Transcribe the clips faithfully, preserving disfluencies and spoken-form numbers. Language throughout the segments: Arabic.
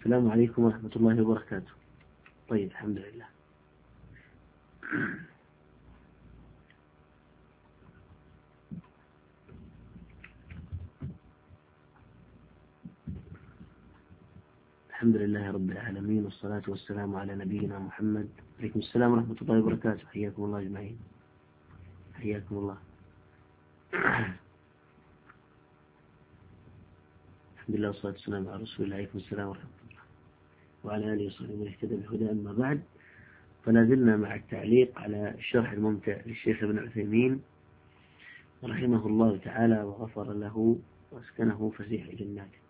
السلام عليكم ورحمة الله وبركاته. طيب الحمد لله. الحمد لله رب العالمين، والصلاة والسلام على نبينا محمد. عليكم السلام ورحمة الله وبركاته. حياكم الله أجمعين. حياكم الله. الحمد لله والصلاة والسلام على رسول الله. عليكم السلام ورحمة الله وعلى آله وصحبه من اهتدى بهداه. أما بعد، فلا زلنا مع التعليق على الشرح الممتع للشيخ ابن عثيمين رحمه الله تعالى وغفر له واسكنه فسيح جناته.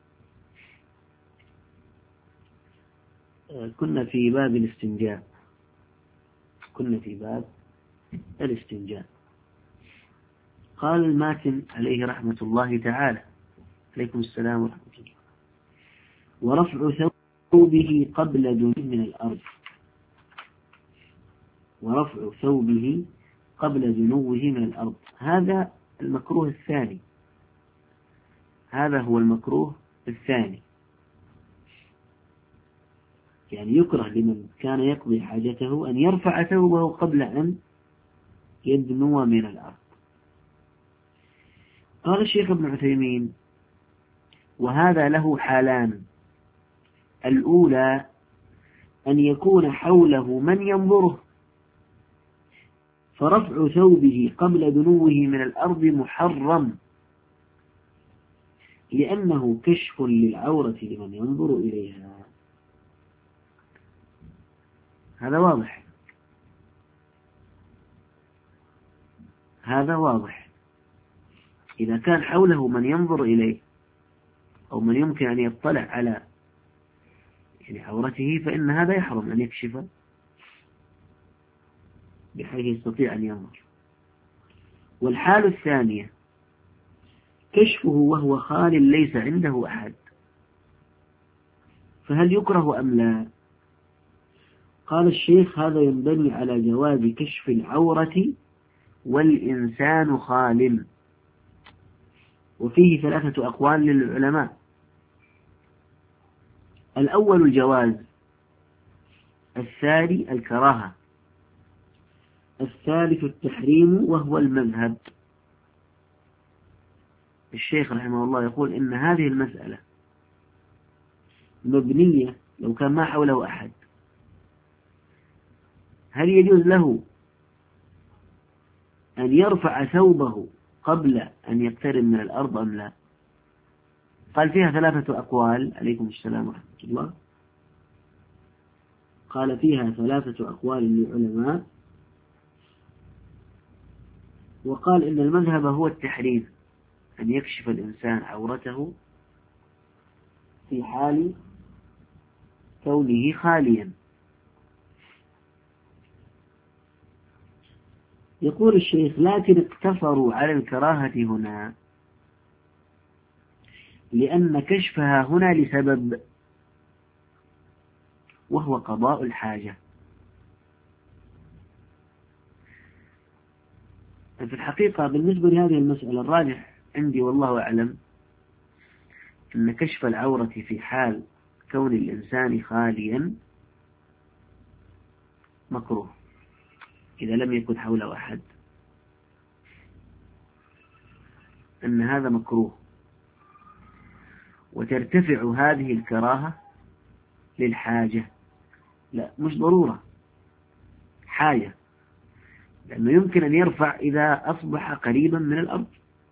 كنا في باب الاستنجاء كنا في باب الاستنجاء. قال الماتن عليه رحمة الله تعالى: عليكم السلام ورحمة الله. ورفع ثوبه قبل دنوه من الأرض ورفع ثوبه قبل دنوه من الأرض هذا المكروه الثاني. هذا هو المكروه الثاني، يعني يكره لمن كان يقضي حاجته أن يرفع ثوبه قبل أن يدنو من الأرض. قال الشيخ ابن عثيمين: وهذا له حالان. الأولى أن يكون حوله من ينظره، فرفع ثوبه قبل دنوه من الأرض محرم، لأنه كشف للعورة لمن ينظر إليها. هذا واضح هذا واضح إذا كان حوله من ينظر إليه أو من يمكن أن يطلع على يعني عورته، فإن هذا يحرم أن يكشف بحيث يستطيع أن ينظر. والحال الثانية كشفه وهو خال ليس عنده أحد، فهل يكره أم لا؟ قال الشيخ: هذا ينبني على جواز كشف العورة والإنسان خال، وفيه ثلاثة أقوال للعلماء. الأول الجواز، الثاني الكراهة، الثالث التحريم وهو المذهب. الشيخ رحمه الله يقول إن هذه المسألة مبنية لو كان ما حوله أحد، هل يجوز له أن يرفع ثوبه قبل أن يقترب من الأرض أم لا؟ قال فيها ثلاثة أقوال. عليكم السلام ورحمة الله. قال فيها ثلاثة أقوال للعلماء، وقال إن المذهب هو التحريم، أن يكشف الإنسان عورته في حال كونه خاليا. يقول الشيخ: لكن اقتصروا على الكراهة هنا لأن كشفها هنا لسبب، وهو قضاء الحاجة. في الحقيقة بالنسبة لهذه المسألة الراجح عندي والله أعلم أن كشف العورة في حال كون الإنسان خاليا مكروه إذا لم يكن حوله أحد، أن هذا مكروه، وترتفع هذه الكراهة للحاجة، لا مش ضرورة، حاجة، لأنه يمكن أن يرفع إذا أصبح قريبا من الأرض،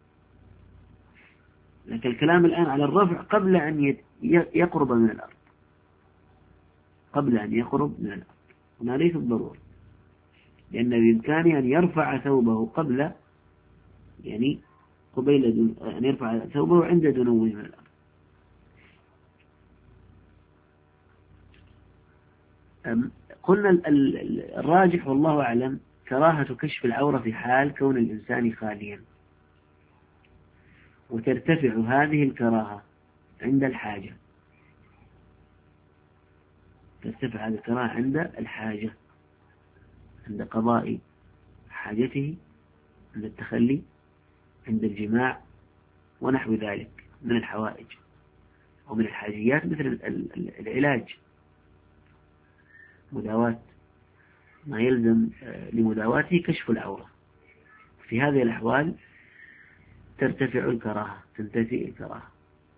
لكن الكلام الآن على الرفع قبل أن يقرب من الأرض قبل أن يقرب من الأرض هنا ليس الضرورة، لأن بإمكانه أن يرفع ثوبه قبل يعني قبيل أن يرفع ثوبه عند دنوه من الأرض. قلنا الراجح والله أعلم كراهة كشف العورة في حال كون الإنسان خاليا، وترتفع هذه الكراهة عند الحاجة ترتفع هذه الكراهة عند الحاجة، عند قضاء حاجته، عند التخلي، عند الجماع ونحو ذلك من الحوائج. ومن الحاجيات مثل العلاج، مداواة ما يلزم لمداواته كشف العورة. في هذه الأحوال ترتفع الكراهة، تنتفي الكراهة.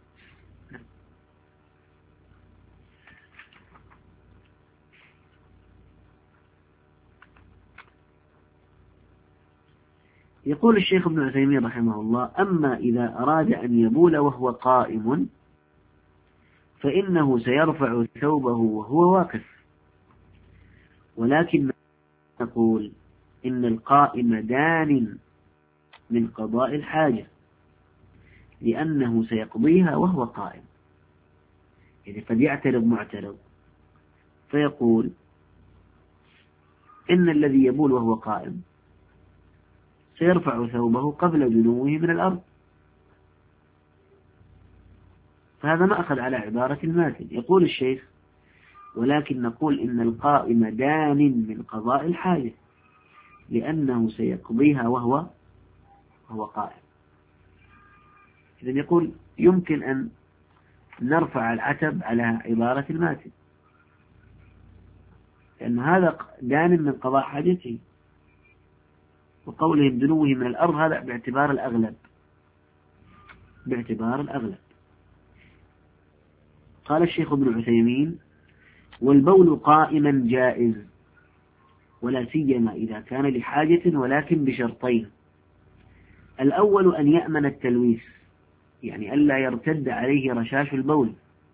يقول الشيخ ابن عثيمين رحمه الله: أما إذا أراد أن يبول وهو قائم فإنه سيرفع ثوبه وهو واقف، ولكن نقول إن القائم دان من قضاء الحاجة لأنه سيقضيها وهو قائم. يعني قد يعترض معترض فيقول إن الذي يبول وهو قائم سيرفع ثوبه قبل دنوه من الأرض، فهذا ما أخذ على عبارة الماتن. يقول الشيخ: ولكن نقول إن القائم دان من قضاء الحاجة لأنه سيقضيها وهو وهو قائم. إذن يقول يمكن أن نرفع العتب على عبارة الماتن، لأن هذا دان من قضاء حاجته، وقولهم دنوه من الأرض هذا باعتبار الأغلب، باعتبار الأغلب. قال الشيخ ابن عثيمين: والبول قائما جائز، ولا سيما إذا كان لحاجة، ولكن بشرطين: الأول أن يأمن التلويث، يعني ألا يرتد عليه رشاش البول.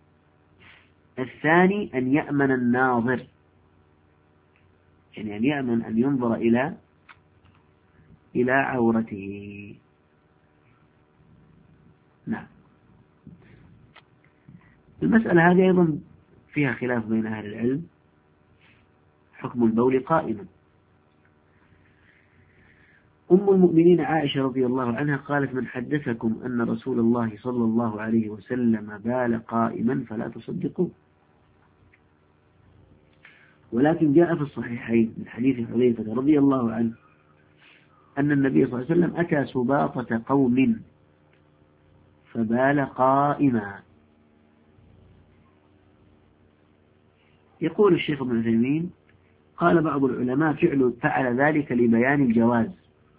الثاني أن يأمن الناظر، يعني أن يأمن أن ينظر إلى إلى عورته. نعم. المسألة هذه أيضا فيها خلاف بين أهل العلم، حكم البول قائما. أم المؤمنين عائشة رضي الله عنها قالت: من حدثكم أن رسول الله صلى الله عليه وسلم بال قائما فلا تصدقوه. ولكن جاء في الصحيحين من حديث حذيفة رضي الله عنه أن النبي صلى الله عليه وسلم أتى سباطة قوم فبال قائما. يقول الشيخ ابن عثيمين: قال بعض العلماء فعل فعل ذلك لبيان الجواز،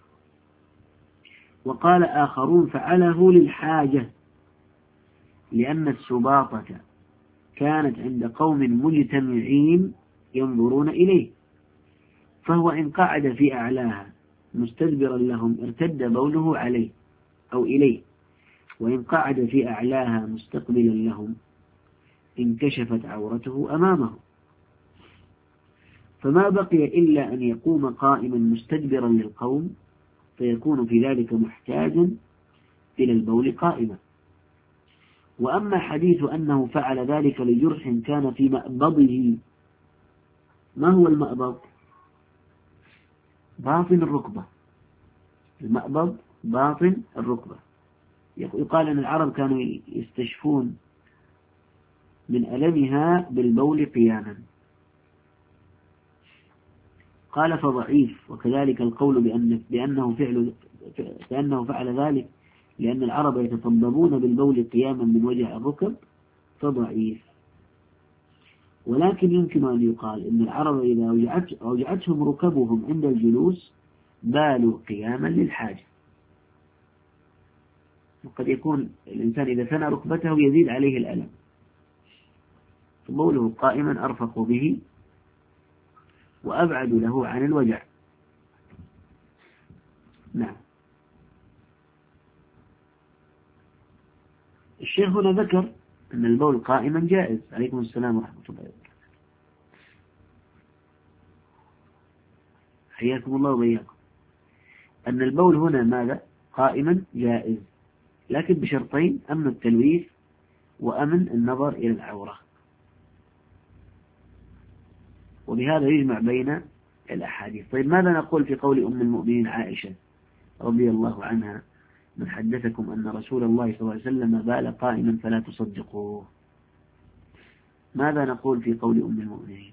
وقال آخرون فعله للحاجة، لأن السباطة كانت عند قوم مجتمعين ينظرون إليه، فهو إن قعد في أعلاها مستدبرا لهم ارتد بوله عليه أو إليه، وإن قعد في أعلاها مستقبلا لهم انكشفت عورته أمامه، فما بقي إلا أن يقوم قائما مستدبرا للقوم، فيكون في ذلك محتاجا إلى البول قائما. وأما حديث أنه فعل ذلك لجرح كان في مأبضه، ما هو المأبض؟ باطن الركبة. المأبض باطن الركبة. يقال أن العرب كانوا يستشفون من ألمها بالبول قياما. قال فضعيف، وكذلك القول بأن بأنه فعل بأنه فعل ذلك لأن العرب يتطببون بالبول قياما من وجه الركب، فضعيف. ولكن يمكن أن يقال إن العرب إذا أوجعتهم ركبهم عند الجلوس بالوا قياما للحاجة. وقد يكون الإنسان إذا ثنى ركبته يزيد عليه الألم، فبوله قائما أرفق به وأبعد له عن الوجع. نعم. الشيخ هنا ذكر أن البول قائما جائز. عليكم السلام ورحمة الله وبركاته. حياكم الله وبياكم. أن البول هنا ماذا؟ قائما جائز، لكن بشرطين: أمن التلويث وأمن النظر إلى العورة. وبهذا يجمع بين الأحاديث. طيب ماذا نقول في قول أم المؤمنين عائشة رضي الله عنها: من حدثكم أن رسول الله صلى الله عليه وسلم بال قائما فلا تصدقوه؟ ماذا نقول في قول أم المؤمنين؟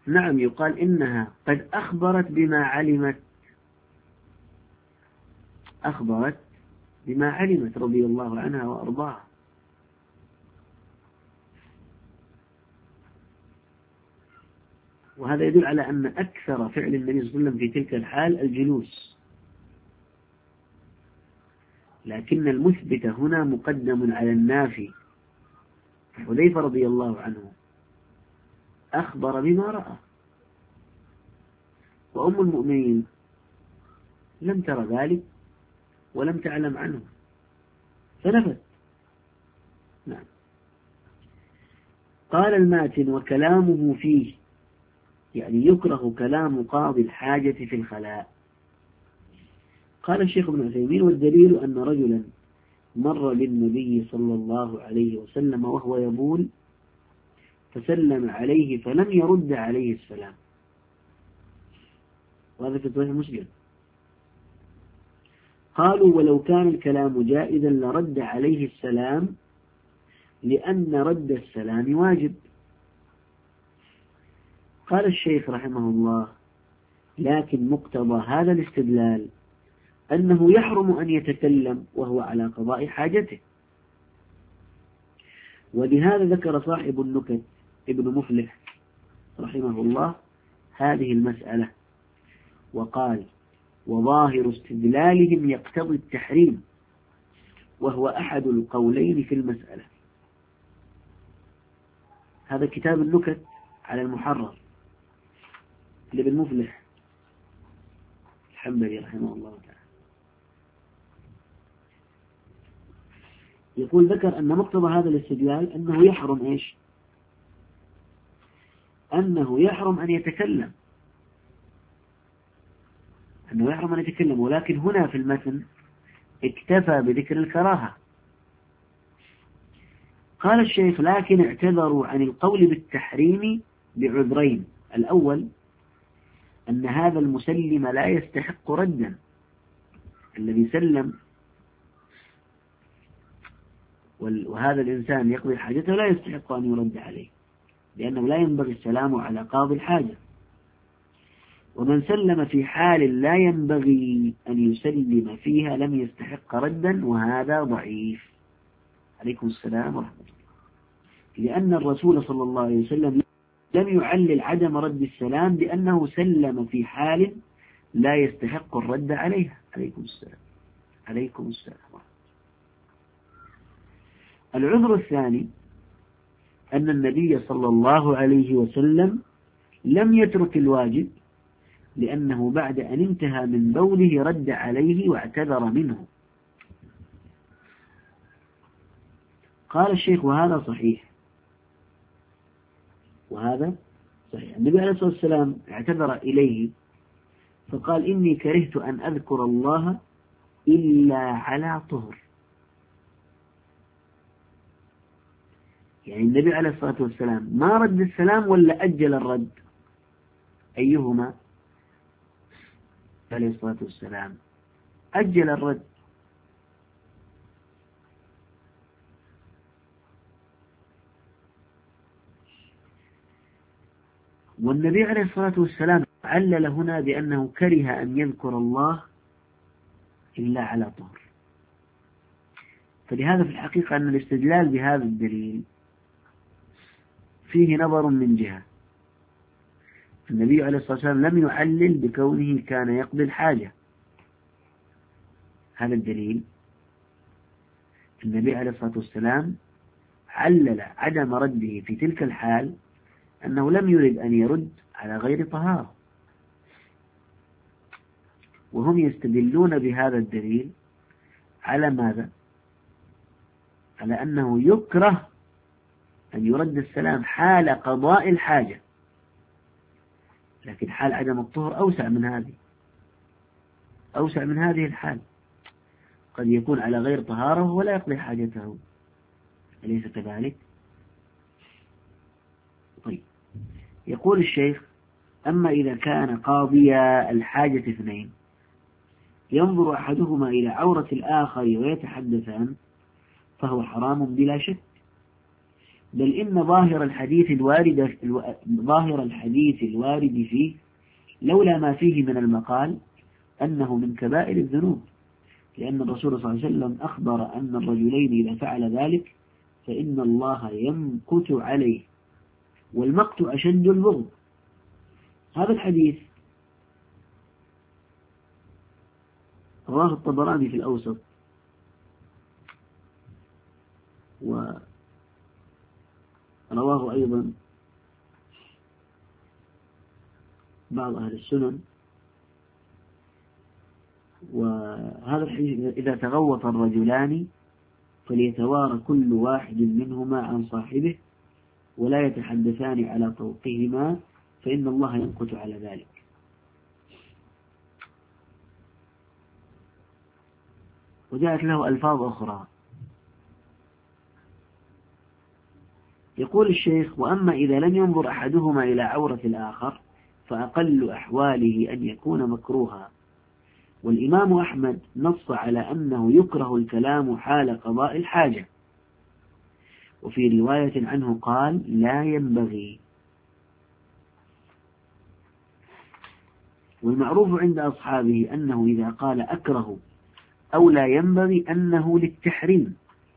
نعم يقال إنها قد أخبرت بما علمت أخبرت بما علمت رضي الله عنها وأرضاها. وهذا يدل على أن أكثر فعل النبي صلى الله عليه وسلم في تلك الحال الجلوس، لكن المثبت هنا مقدم على النافي. حذيفة رضي الله عنه أخبر بما رأى، وأم المؤمنين لم تر ذلك ولم تعلم عنه فنفت. نعم. قال الماتن: وكلامه فيه، يعني يكره كلام قاضي الحاجة في الخلاء. قال الشيخ ابن عثيمين: والدليل أن رجلا مر بالنبي صلى الله عليه وسلم وهو يبول فسلم عليه فلم يرد عليه السلام، وهذا في صحيح مسلم. قالوا: ولو كان الكلام جائزا لرد عليه السلام، لأن رد السلام واجب. قال الشيخ رحمه الله: لكن مقتضى هذا الاستدلال أنه يحرم أن يتكلم وهو على قضاء حاجته. ولهذا ذكر صاحب النكت ابن مفلح رحمه الله هذه المسألة وقال: وظاهر استدلالهم يقتضي التحريم، وهو أحد القولين في المسألة. هذا كتاب النكت على المحرر لابن مفلح الحنبلي رحمه الله تعالى. يقول: ذكر أن مقتضى هذا الاستدلال أنه يحرم إيش؟ أنه يحرم أن يتكلم، أنه يحرم أن يتكلم، ولكن هنا في المتن اكتفى بذكر الكراهة. قال الشيخ: لكن اعتذروا عن القول بالتحريم بعذرين. الأول أن هذا المسلم لا يستحق ردا، الذي سلم وهذا الإنسان يقضي حاجته لا يستحق أن يرد عليه، لأنه لا ينبغي السلام على قاضي الحاجة. ومن سلم في حال لا ينبغي أن يسلم فيها لم يستحق ردا، وهذا ضعيف. عليكم السلام ورحمة الله. لأن الرسول صلى الله عليه وسلم لم يعلل عدم رد السلام بأنه سلم في حال لا يستحق الرد عليها. عليكم السلام. عليكم السلام. العذر الثاني أن النبي صلى الله عليه وسلم لم يترك الواجب، لأنه بعد أن انتهى من بوله رد عليه واعتذر منه. قال الشيخ: وهذا صحيح، وهذا صحيح. النبي عليه الصلاة والسلام اعتذر إليه فقال: إني كرهت أن أذكر الله إلا على طهر. يعني النبي عليه الصلاة والسلام ما رد السلام ولا أجل الرد؟ أيهما؟ عليه الصلاة والسلام أجل الرد. والنبي عليه الصلاة والسلام علل هنا بأنه كره أن يذكر الله إلا على طهر. فلهذا في الحقيقة أن الاستدلال بهذا الدليل فيه نظر من جهة. النبي عليه الصلاة والسلام لم يعلل بكونه كان يقضي الحاجة. هذا الدليل النبي عليه الصلاة والسلام علل عدم رده في تلك الحال أنه لم يرد أن يرد على غير طهارة. وهم يستدلون بهذا الدليل على ماذا؟ على أنه يكره أن يرد السلام حال قضاء الحاجة، لكن حال عدم الطهر أوسع من هذه أوسع من هذه الحال. قد يكون على غير طهارة ولا يقضي حاجته، أليس كذلك؟ طيب، يقول الشيخ: أما إذا كان قاضي الحاجة اثنين ينظر أحدهما إلى عورة الآخر ويتحدثان فهو حرام بلا شك، بل إن ظاهر الحديث الوارد ظاهر الحديث الوارد فيه لولا ما فيه من المقال أنه من كبائر الذنوب، لأن الرسول صلى الله عليه وسلم أخبر أن الرجلين إذا فعل ذلك فإن الله يمقت عليه، والمقت أشد البغض. هذا الحديث رواه الطبراني في الأوسط، ورواه أيضا بعض أهل السنن. وهذا الحديث إذا تغوط الرجلان فليتوارى كل واحد منهما عن صاحبه ولا يتحدثان على طوقهما فإن الله يمقت على ذلك. وجاءت له ألفاظ أخرى. يقول الشيخ: وأما إذا لم ينظر أحدهما إلى عورة الآخر فأقل أحواله أن يكون مكروها. والإمام أحمد نص على أنه يكره الكلام حال قضاء الحاجة، وفي رواية عنه قال: لا ينبغي. والمعروف عند أصحابه أنه إذا قال أكره أو لا ينبغي أنه للتحريم.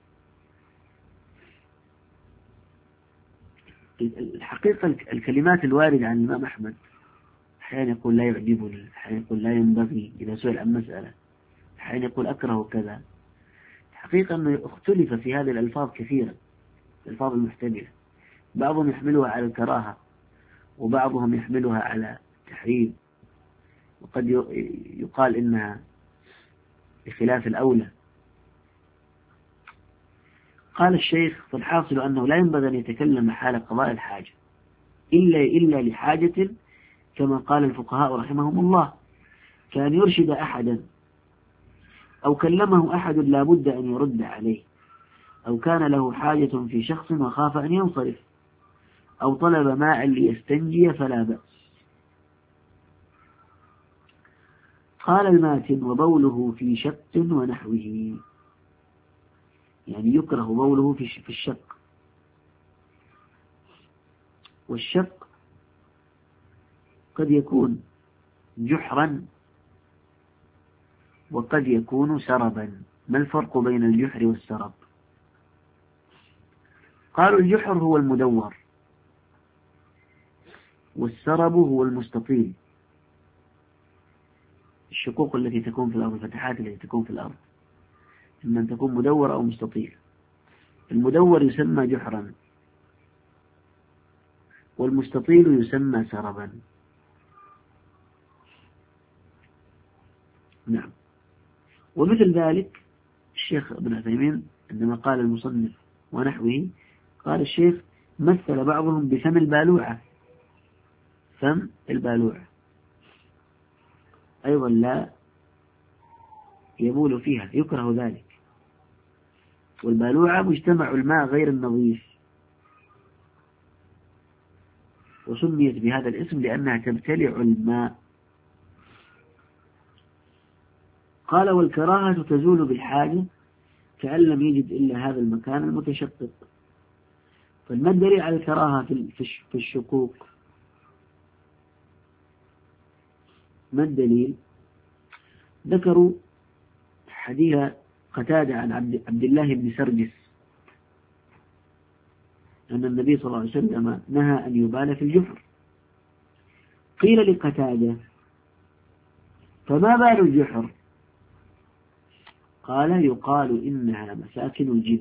الحقيقة الكلمات الواردة عن الإمام أحمد أحيانا يقول لا يعجبني، أحيانا يقول لا ينبغي إذا سئل عن مسألة، أحيانا يقول أكره كذا. الحقيقة أنه اختلف في هذه الألفاظ كثيرا، الألفاظ المحتملة، بعضهم يحملها على الكراهة وبعضهم يحملها على التحريم، وقد يقال إنها بخلاف الأولى. قال الشيخ: فالحاصل أنه لا ينبغي أن يتكلم حال قضاء الحاجة إلا إلا لحاجة، كما قال الفقهاء رحمهم الله، كان يرشد أحدا، أو كلمه أحد لا بد أن يرد عليه، أو كان له حاجة في شخص وخاف أن ينصرف، أو طلب ماء ليستنجي فلا بأس. قال الماتن: وبوله في شق ونحوه، يعني يكره بوله في الشق. والشق قد يكون جحرا وقد يكون سربا. ما الفرق بين الجحر والسرب؟ قالوا: الجحر هو المدور، والسرب هو المستطيل، الشقوق التي تكون في الأرض، الفتحات التي تكون في الأرض، إما أن تكون مدورة أو مستطيل. المدور يسمى جحرا، والمستطيل يسمى سربا. نعم. ومثل ذلك الشيخ ابن عثيمين عندما قال المصنف ونحوه، قال الشيخ: مثل بعضهم بفم البالوعة، فم البالوعة أيضا لا يبول فيها، يكره ذلك. والبالوعة مجتمع الماء غير النظيف، وسميت بهذا الاسم لأنها تبتلع الماء. قال: والكراهة تزول بالحاجة كأن لم يجد إلا هذا المكان المتشقق. فما الدليل على الكراهة في الشقوق؟ ما الدليل؟ ذكروا حديث قتادة عن عبد الله بن سرجس أن النبي صلى الله عليه وسلم نهى أن يبال في الجحر. قيل لقتادة: فما بال الجحر؟ قال: يقال إنها مساكن الجن.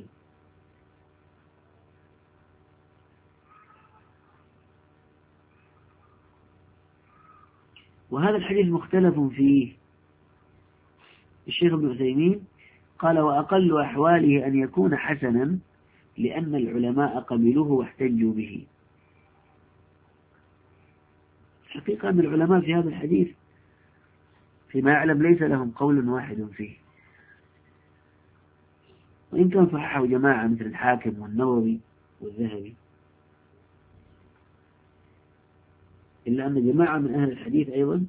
وهذا الحديث مختلف فيه. الشيخ ابن عثيمين قال: وأقل أحواله أن يكون حسنا لأن العلماء قبلوه واحتجوا به. الحقيقة أن العلماء في هذا الحديث فيما يعلم ليس لهم قول واحد فيه، وإن كان صححه جماعة مثل الحاكم والنووي والذهبي، إلا أن جماعة من أهل الحديث أيضا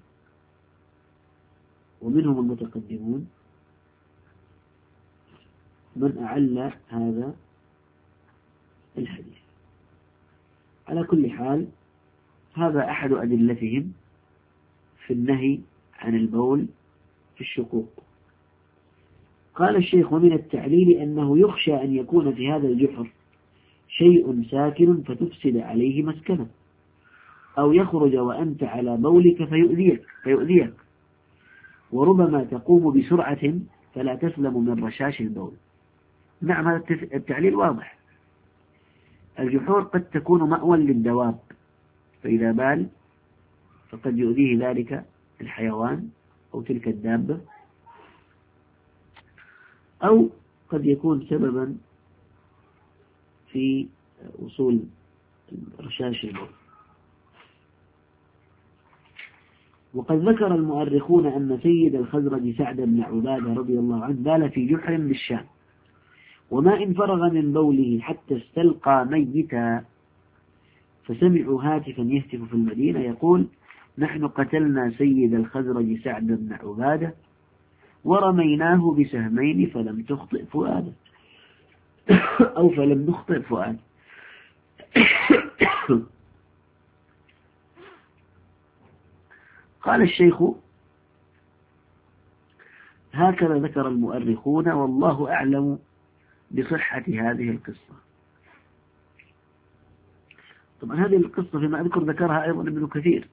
ومنهم المتقدمون من أعل هذا الحديث. على كل حال هذا أحد أدلتهم في النهي عن البول في الشقوق. قال الشيخ: ومن التعليل أنه يخشى أن يكون في هذا الجحر شيء ساكن فتفسد عليه مسكنه، أو يخرج وأنت على بولك فيؤذيك, فيؤذيك وربما تقوم بسرعة فلا تسلم من رشاش البول. نعم، هذا التعليل واضح. الجحور قد تكون مأوى للدواب، فإذا بال فقد يؤذيه ذلك الحيوان أو تلك الدابة، أو قد يكون سببا في وصول رشاش البول. وقد ذكر المؤرخون أن سيد الخزرج سعد بن عبادة رضي الله عنه بال في جحر بالشام، وما إن فرغ من بوله حتى استلقى ميتا، فسمعوا هاتفا يهتف في المدينة يقول: نحن قتلنا سيد الخزرج سعد بن عبادة ورميناه بسهمين فلم تخطئ فؤاده أو فلم نخطئ فؤاده. قال الشيخ: هكذا ذكر المؤرخون، والله أعلم بصحة هذه القصة. طبعا هذه القصة فيما أذكر ذكرها أيضا ابن كثير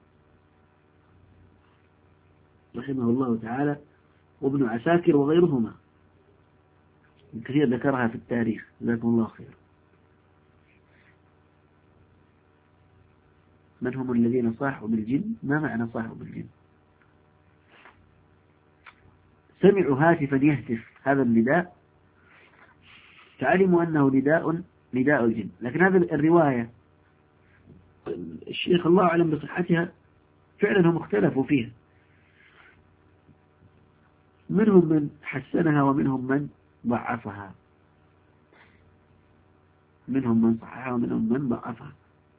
رحمه الله تعالى وابن عساكر وغيرهما. ابن كثير ذكرها في التاريخ، جزاكم الله خير. من هم الذين صاحوا بالجن؟ ما معنى صاحوا بالجن؟ سمعوا هاتفا يهتف، هذا النداء، فعلموا أنه نداء نداء الجن. لكن هذه الرواية الشيخ الله أعلم بصحتها، فعلا هم اختلفوا فيها، منهم من حسنها ومنهم من ضعفها، منهم من صححها ومنهم من ضعفها.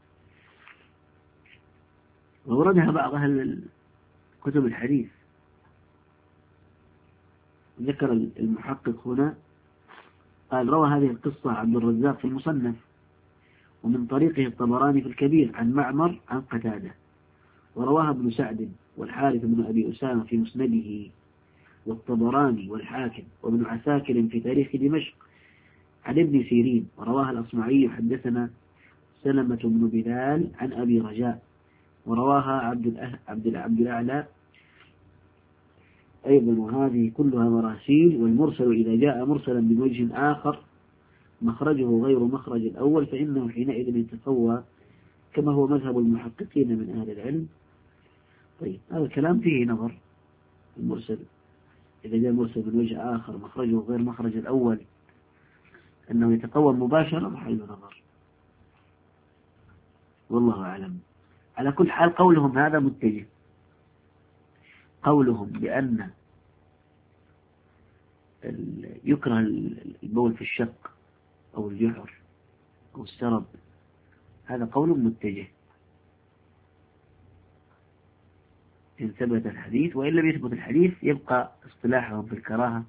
ووردها بعض أهل كتب الحديث. ذكر المحقق هنا قال: روى هذه القصة عبد الرزاق في المصنف، ومن طريقه الطبراني في الكبير عن معمر عن قتادة، ورواها ابن سعد والحارث بن أبي أسامة في مسنده، والطبراني والحاكم وابن عساكر في تاريخ دمشق عن ابن سيرين، ورواها الأصمعي حدثنا سلمة بن بلال عن أبي رجاء، ورواها عبد عبد عبد الأعلى أيضا. وهذه كلها مراسيل، والمرسل إذا جاء مرسلا من وجه آخر مخرجه غير مخرج الأول فإنه حينئذ يتقوى، كما هو مذهب المحققين من أهل العلم. طيب، هذا الكلام فيه نظر. المرسل إذا جاء مرسل من وجه آخر مخرجه غير مخرج الأول أنه يتقوى مباشرة، محل نظر، والله أعلم. على كل حال قولهم هذا متجه، قولهم بأن يكره البول في الشق أو الجحر أو السرب، هذا قول متجه إن ثبت الحديث، وإن لم يثبت الحديث يبقى اصطلاحهم في الكراهة،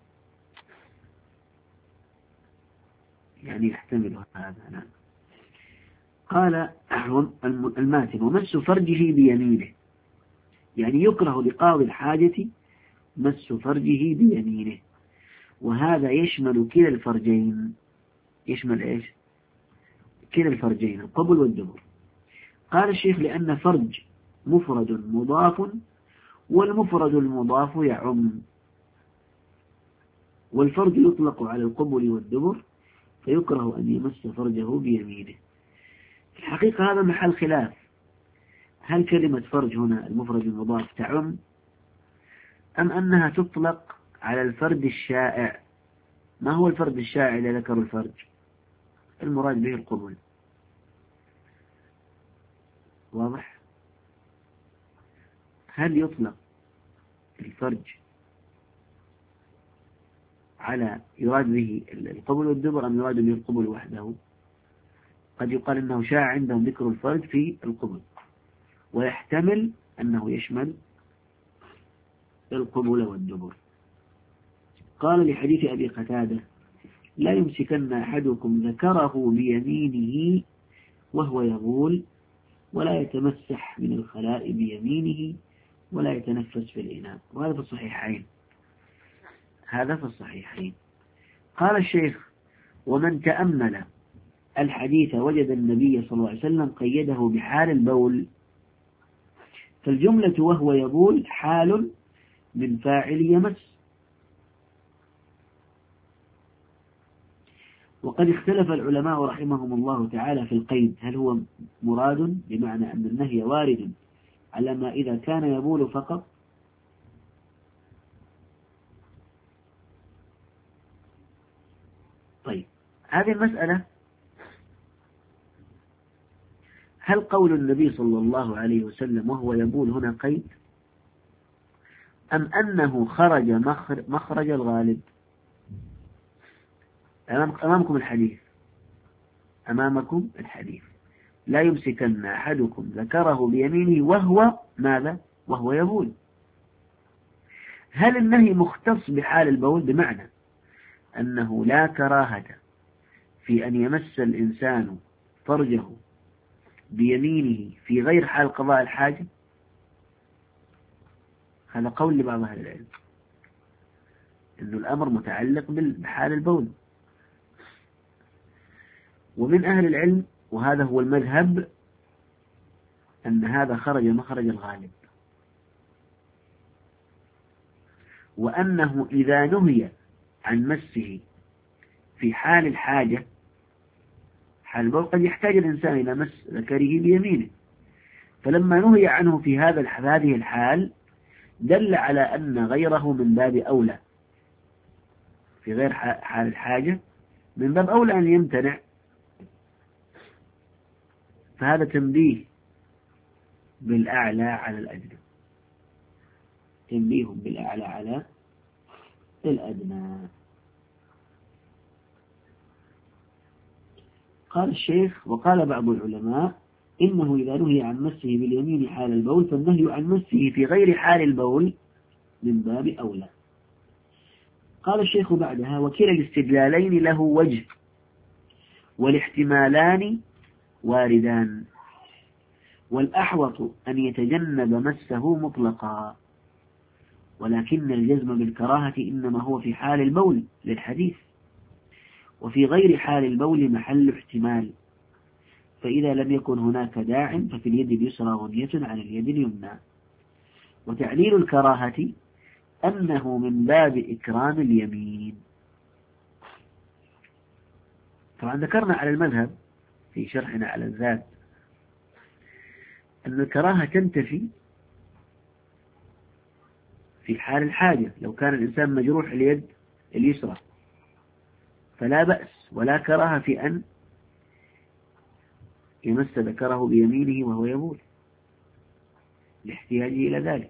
يعني يحتمل هذا. نعم. قال الماتن: ومس فرجه بيمينه، يعني يكره لقاضي الحاجة مس فرجه بيمينه، وهذا يشمل كلا الفرجين. يشمل إيش؟ كلا الفرجين، القبل والدبر. قال الشيخ: لأن فرج مفرد مضاف، والمفرد المضاف يعم، والفرج يطلق على القبل والدبر، فيكره أن يمس فرجه بيمينه. في الحقيقة هذا محل خلاف، هل كلمة فرج هنا المفرد المضاف تعم، أم أنها تطلق على الفرد الشائع؟ ما هو الفرد الشائع إذا ذكروا الفرج؟ المراد به القبل، واضح؟ هل يطلق الفرج على يراد به القبل والدبر، أم يراد به القبل وحده؟ قد يقال أنه شاع عندهم ذكر الفرج في القبل، ويحتمل أنه يشمل القبل والدبر. قال لحديث أبي قتادة: لا يمسكن أحدكم ذكره بيمينه وهو يبول ولا يتمسح من الخلاء بيمينه ولا يتنفس في الإناء. وهذا في الصحيحين، هذا في الصحيحين. قال الشيخ: ومن تأمل الحديث وجد النبي صلى الله عليه وسلم قيده بحال البول، فالجملة وهو يبول حال من فاعل يمس. وقد اختلف العلماء رحمهم الله تعالى في القيد، هل هو مراد بمعنى أن النهي وارد على ما إذا كان يبول فقط، طيب هذه المسألة، هل قول النبي صلى الله عليه وسلم وهو يبول هنا قيد، أم أنه خرج مخرج الغالب؟ أمامكم الحديث، أمامكم الحديث: لا يمسكن أحدكم ذكره بيمينه وهو ماذا؟ وهو يبول. هل النهي مختص بحال البول، بمعنى أنه لا كراهة في أن يمس الإنسان فرجه بيمينه في غير حال قضاء الحاجة؟ هذا قول لبعض أهل العلم، أن الأمر متعلق بحال البول. ومن أهل العلم، وهذا هو المذهب، أن هذا خرج مخرج الغالب، وأنه إذا نهي عن مسه في حال الحاجة، حال البول قد يحتاج الإنسان إلى مس ذكره بيمينه، فلما نهي عنه في هذا هذه الحال دل على أن غيره من باب أولى، في غير حال الحاجة من باب أولى أن يمتنع. فهذا تنبيه بالأعلى على الأدنى، تنبيه بالأعلى على الأدنى. قال الشيخ: وقال بعض العلماء إنه إذا نهي عن مسه باليمين حال البول، فالنهي عن مسه في غير حال البول من باب أولى. قال الشيخ بعدها: وكلا الاستدلالين له وجه، والاحتمالان واردان، والأحوط أن يتجنب مسه مطلقا، ولكن الجزم بالكراهة إنما هو في حال البول للحديث، وفي غير حال البول محل احتمال، فإذا لم يكن هناك داع ففي اليد اليسرى غنية عن اليد اليمنى. وتعليل الكراهة أنه من باب إكرام اليمين. طبعا ذكرنا على المذهب في شرحنا على الذات أن الكراهة تنتفي في حال الحاجة، لو كان الإنسان مجروح اليد اليسرى فلا بأس ولا كراهة في أن يمس ذكره بيمينه وهو يبول لاحتياجه إلى ذلك.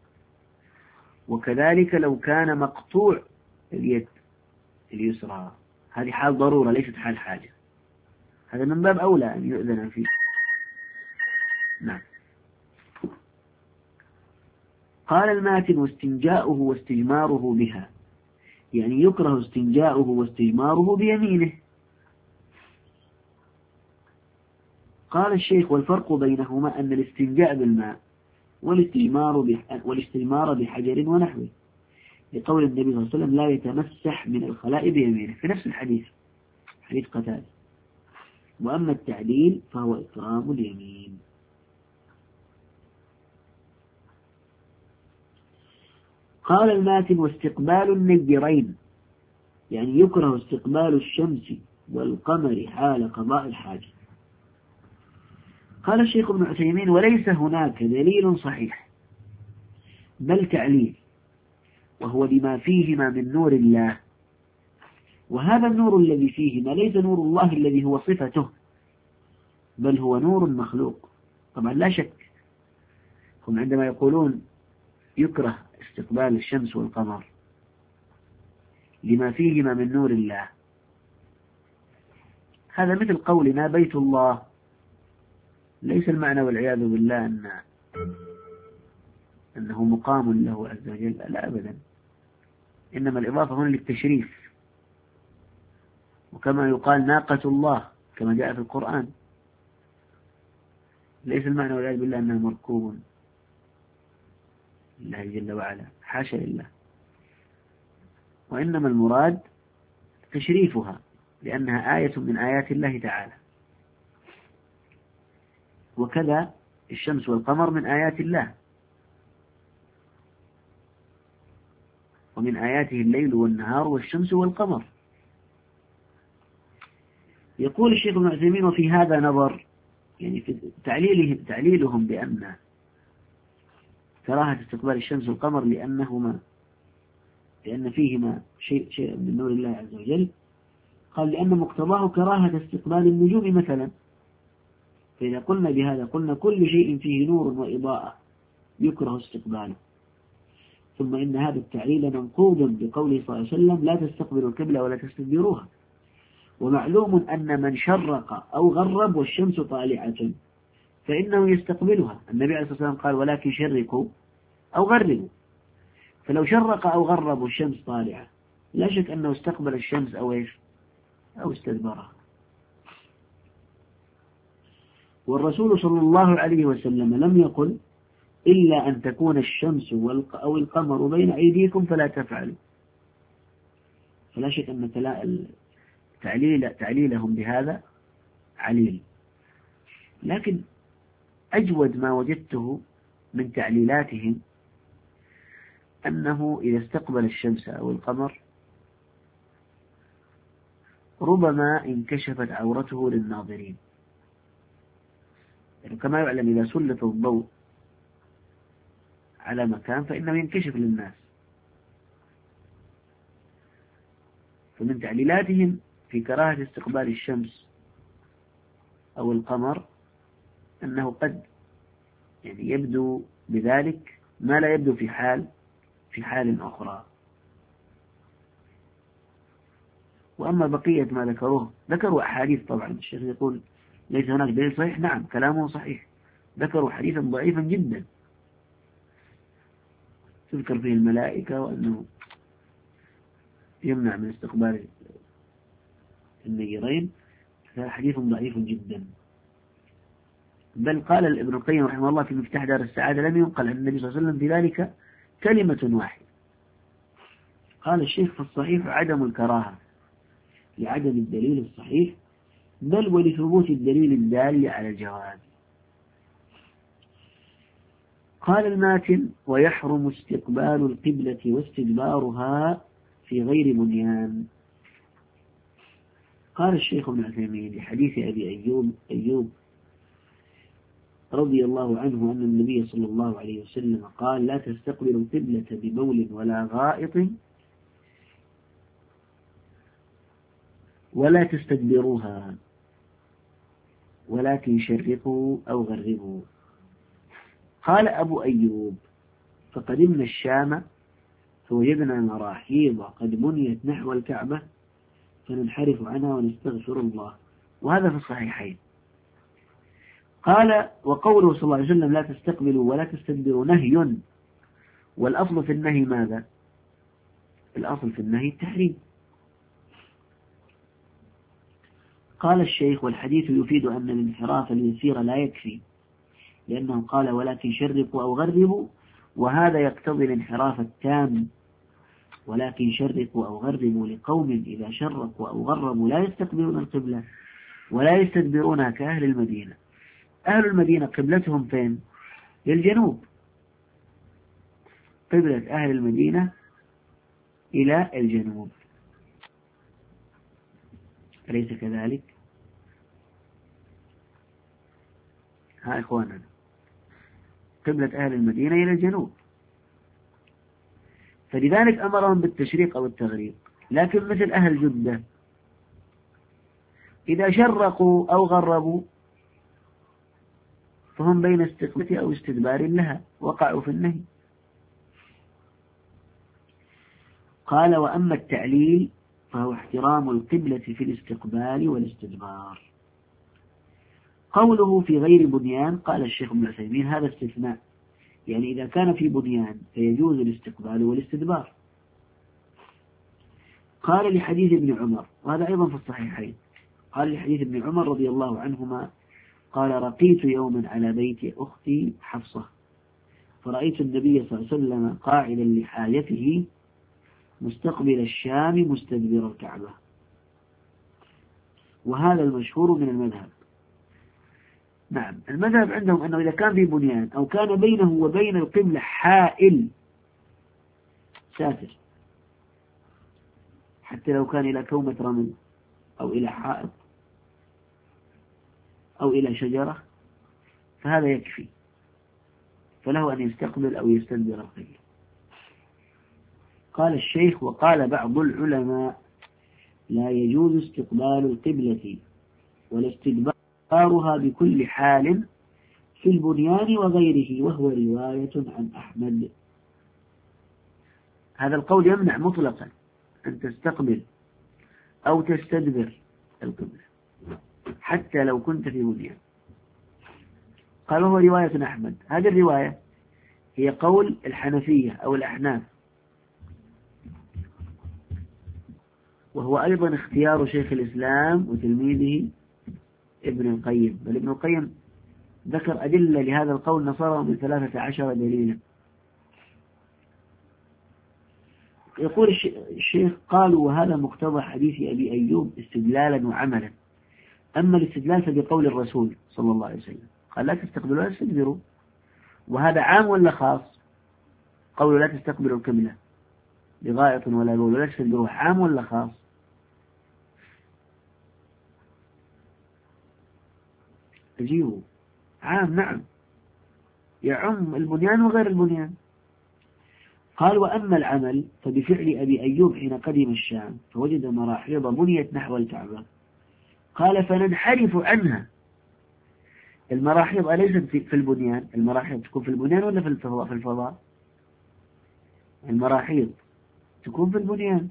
وكذلك لو كان مقطوع اليد اليسرى، هذه حال ضرورة ليست حال حاجة، هذا من باب أولى أن يؤذن فيه. نعم. قال الماتن: واستنجاؤه واستجماره بها، يعني يكره استنجاؤه واستجماره بيمينه. قال الشيخ: والفرق بينهما أن الاستنجاء بالماء والاستجمار والاستجمار بحجر ونحوه، لقول النبي صلى الله عليه وسلم: لا يتمسح من الخلاء بيمينه، في نفس الحديث، حديث قتادة. وأما التعديل فهو إكرام اليمين. قال الماتن: واستقبال النجرين، يعني يكره استقبال الشمس والقمر حال قضاء الحاجة. قال الشيخ ابن عثيمين: وليس هناك دليل صحيح بل تعليل، وهو لما فيهما من نور الله، وهذا النور الذي فيهما ليس نور الله الذي هو صفته، بل هو نور مخلوق. طبعا لا شك هم عندما يقولون يكره استقبال الشمس والقمر لما فيهما من نور الله، هذا مثل قولنا بيت الله، ليس المعنى والعياذ بالله أن أنه مقام له عز وجل، لا أبدا، إنما الإضافة هنا للتشريف، وكما يقال ناقة الله كما جاء في القرآن. ليس المعنى والعياذ بالله أنها مركوب لله جل وعلا، حاشا لله، وإنما المراد تشريفها لأنها آية من آيات الله تعالى. وكذا الشمس والقمر من آيات الله، ومن آياته الليل والنهار والشمس والقمر. يقول الشيخ ابن عثيمين: وفي هذا نظر، يعني في تعليلهم, تعليلهم بأن كراهة استقبال الشمس والقمر لأنهما لأن فيهما شيء شيء من نور الله عز وجل، قال لأن مقتضاه كراهة استقبال النجوم مثلا. فإذا قلنا بهذا قلنا كل شيء فيه نور وإضاءة يكره استقباله. ثم إن هذا التعليل منقوض بقوله صلى الله عليه وسلم: لا تستقبلوا القبلة ولا تستدبروها. ومعلوم أن من شرق أو غرب والشمس طالعة فإنه يستقبلها. النبي عليه الصلاة والسلام قال: ولكن شرقوا أو غربوا. فلو شرق أو غرب والشمس طالعة لا شك أنه استقبل الشمس أو إيش أو استدبرها. والرسول صلى الله عليه وسلم لم يقل: إلا أن تكون الشمس أو القمر بين أيديكم فلا تفعلوا. فلا شك أن تعليل تعليلهم بهذا عليل. لكن أجود ما وجدته من تعليلاتهم أنه إذا استقبل الشمس أو القمر ربما انكشفت عورته للناظرين، يعني كما يعلم إذا سلط الضوء على مكان فإنه ينكشف للناس. فمن تعليلاتهم في كراهة استقبال الشمس أو القمر أنه قد يعني يبدو بذلك ما لا يبدو في حال في حال أخرى. وأما بقية ما ذكروه ذكروا أحاديث، طبعا الشيخ يقول ليس هناك دليل صحيح، نعم كلامه صحيح، ذكروا حديثا ضعيفا جدا تذكر فيه الملائكة وأنه يمنع من استقبال النيرين، هذا حديث ضعيف جدا. بل قال ابن القيم رحمه الله في مفتاح دار السعادة: لم ينقل عن النبي صلى الله عليه وسلم في ذلك كلمة واحدة. قال الشيخ: فالصحيح عدم الكراهة لعدم الدليل الصحيح، بل ولثبوت الدليل الدال على الجواز. قال الماتن: ويحرم استقبال القبلة واستدبارها في غير بنيان. قال الشيخ ابن عثيمين لحديث أبي أيوب أيوب رضي الله عنه أن النبي صلى الله عليه وسلم قال: لا تستقبلوا القبلة ببول ولا غائط ولا تستدبروها ولكن شرقوا أو غربوا. قال أبو أيوب: فقدمنا الشام فوجدنا مراحيض قد بنيت نحو الكعبة فننحرف عنها ونستغفر الله. وهذا في الصحيحين. قال: وقوله صلى الله عليه وسلم: لا تستقبلوا ولا تستدبروا نهي، والأصل في النهي ماذا؟ الأصل في النهي التحريم. قال الشيخ: والحديث يفيد أن الانحراف اليسير لا يكفي، لأنه قال: ولكن شرقوا أو غربوا، وهذا يقتضي الانحراف التام. ولكن شرقوا أو غربوا لقوم إذا شرقوا أو غربوا لا يستقبلون القبلة ولا يستدبرونها كأهل المدينة. أهل المدينة قبلتهم فين؟ للجنوب، قبلة أهل المدينة إلى الجنوب، أليس كذلك؟ ها إخواننا، قبلة أهل المدينة إلى الجنوب، فلذلك أمرهم بالتشريق أو التغريب. لكن مثل أهل جدة إذا شرقوا أو غربوا فهم بين استقبال أو استدبار لها، وقعوا في النهي. قال: وأما التعليل فهو احترام القبلة في الاستقبال والاستدبار. قوله في غير بنيان، قال الشيخ ابن عثيمين: هذا استثناء، يعني إذا كان في بنيان فيجوز الاستقبال والاستدبار. قال لحديث ابن عمر، وهذا أيضا في الصحيحين، قال لحديث ابن عمر رضي الله عنهما قال رقيت يوما على بيت أختي حفصة فرأيت النبي صلى الله عليه وسلم قاعدا لحاجته مستقبل الشام مستدبر الكعبة. وهذا المشهور من المذهب. نعم، المذهب عندهم أنه إذا كان في بنيان أو كان بينه وبين القبلة حائل ساتر، حتى لو كان إلى كومة رمل أو إلى حائط أو إلى شجرة، فهذا يكفي، فله أن يستقبل أو يستدبر القبلة. قال الشيخ: وقال بعض العلماء: لا يجوز استقبال القبلة ولا استدبارها بكل حال في البنيان وغيره، وهو رواية عن أحمد. هذا القول يمنع مطلقا أن تستقبل أو تستدبر القبلة حتى لو كنت في بنيان. قال وهو رواية عن أحمد. هذه الرواية هي قول الحنفية أو الأحناف، وهو أيضا اختيار شيخ الإسلام وتلميذه ابن القيم، بل ابن القيم ذكر أدلة لهذا القول نصره من ثلاثة عشر دليلا. يقول الشيخ: قالوا وهذا مقتضى حديث أبي أيوب استدلالا وعملا. أما الاستدلال فبقول الرسول صلى الله عليه وسلم قال لا تستقبلوا ولا تستدبروا، وهذا عام ولا خاص؟ قول لا تستقبلوا القبلة بغائط ولا بول ولا تستدبروا عام ولا خاص؟ أجيبوا عام. نعم، يعم البنيان وغير البنيان. قال: وأما العمل فبفعل أبي أيوب حين قدم الشام فوجد مراحيض بنيت نحو الكعبة، قال: فننحرف عنها. المراحيض أليست في البنيان؟ المراحيض تكون في البنيان ولا في الفضاء؟ في الفضاء. المراحيض تكون في البنيان.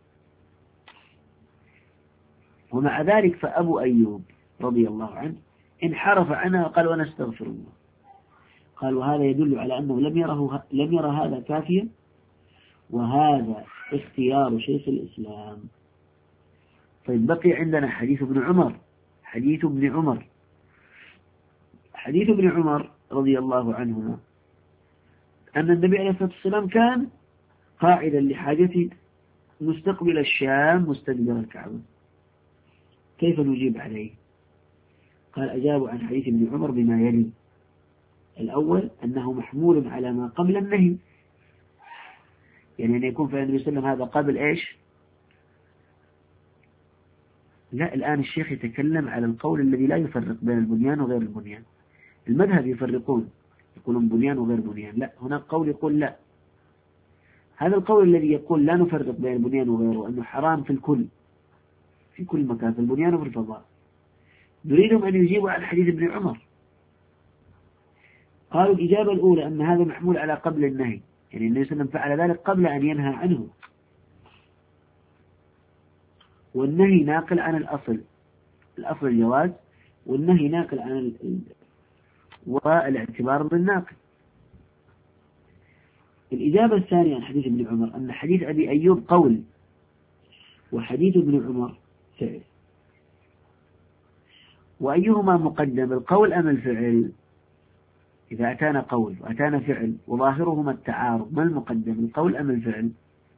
ومع ذلك فأبو أيوب رضي الله عنه انحرف عنها وقال: ونستغفر الله. قال: وهذا يدل على أنه لم يره لم يرى هذا كافيا، وهذا اختيار شيخ الإسلام. طيب، بقي عندنا حديث ابن عمر. حديث ابن عمر حديث ابن عمر رضي الله عنهما أن النبي عليه الصلاة والسلام كان قاعدا لحاجته مستقبل الشام مستدبر الكعبة. كيف نجيب عليه؟ قال: أجابوا عن حديث ابن عمر بما يلي: الأول أنه محمول على ما قبل النهي، يعني أن يكون في النبي صلى الله عليه وسلم هذا قبل إيش؟ لا، الآن الشيخ يتكلم على القول الذي لا يفرق بين البنيان وغير البنيان. المذهب يفرقون، يقولون بنيان وغير بنيان. لا، هناك قول يقول لا. هذا القول الذي يقول لا نفرق بين البنيان وغيره، أنه حرام في الكل، في كل مكان، في البنيان وفي الفضاء، نريدهم أن يجيبوا عن حديث ابن عمر. قالوا الإجابة الأولى أن هذا محمول على قبل النهي، يعني النبي صلى الله عليه وسلم فعل ذلك قبل أن ينهى عنه، والنهي ناقل عن الأصل، الأصل الجواز، والنهي ناقل عن ال... والاعتبار بالناقل. الإجابة الثانية عن حديث ابن عمر أن حديث أبي أيوب قول، وحديث ابن عمر فعل. وأيهما مقدم، القول أم الفعل؟ إذا أتانا قول وأتانا فعل وظاهرهما التعارض، ما المقدم، القول أم الفعل؟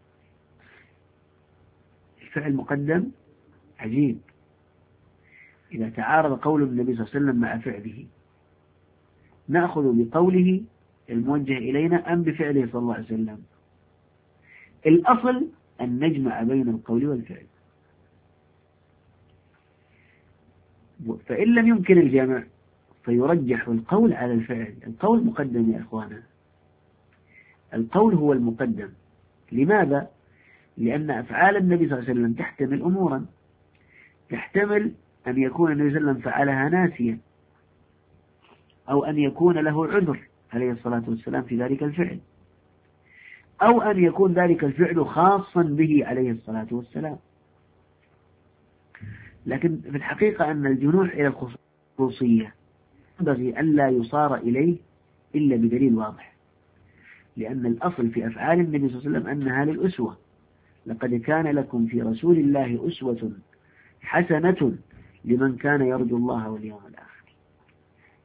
الفعل مقدم. عجيب، إذا تعارض قول النبي صلى الله عليه وسلم مع فعله نأخذ بقوله الموجه إلينا أم بفعله صلى الله عليه وسلم؟ الأصل أن نجمع بين القول والفعل، فإن لم يمكن الجمع فيرجح القول على الفعل. القول مقدم يا إخوانا، القول هو المقدم. لماذا؟ لأن أفعال النبي صلى الله عليه وسلم تحتمل أمورا، تحتمل أن يكون النبي صلى الله عليه وسلم فعلها ناسيا، أو أن يكون له عذر عليه الصلاة والسلام في ذلك الفعل، أو أن يكون ذلك الفعل خاصا به عليه الصلاة والسلام. لكن في الحقيقة أن الجنوح إلى الخصوصية ينبغي ألا يصار إليه إلا بدليل واضح، لأن الأصل في أفعال النبي صلى الله عليه وسلم أنها للأسوة. لقد كان لكم في رسول الله أسوة حسنة لمن كان يرجو الله واليوم الآخر.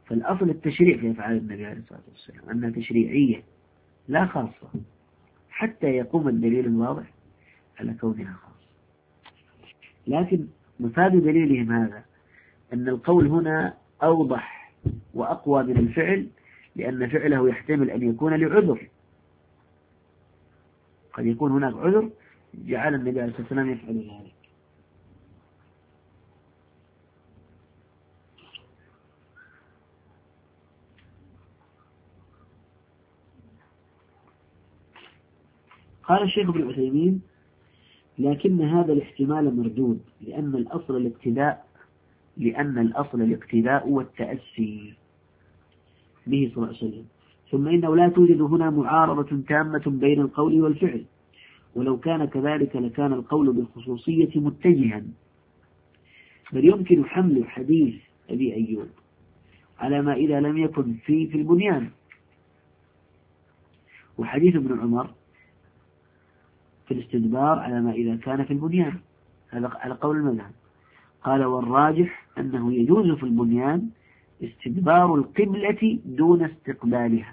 فالأصل التشريع في أفعال النبي عليه الصلاة والسلام أنها تشريعية لا خاصة، حتى يقوم الدليل الواضح على كونها خاصة. لكن مفاد دليلهم هذا أن القول هنا أوضح وأقوى من الفعل، لأن فعله يحتمل أن يكون لعذر، قد يكون هناك عذر جعل النبي عليه الصلاة والسلام يفعل ذلك. قال الشيخ ابن عثيمين: لكن هذا الاحتمال مردود، لأن الأصل الاقتداء لأن الأصل الاقتداء والتأسي به صلى الله عليه وسلم، ثم إنه لا توجد هنا معارضة تامة بين القول والفعل، ولو كان كذلك لكان القول بالخصوصية متجها، بل يمكن حمل حديث أبي أيوب على ما إذا لم يكن فيه في البنيان، وحديث ابن عمر في الاستدبار على ما إذا كان في البنيان، هذا على قول المذهب. قال: والراجح أنه يجوز في البنيان استدبار القبلة دون استقبالها.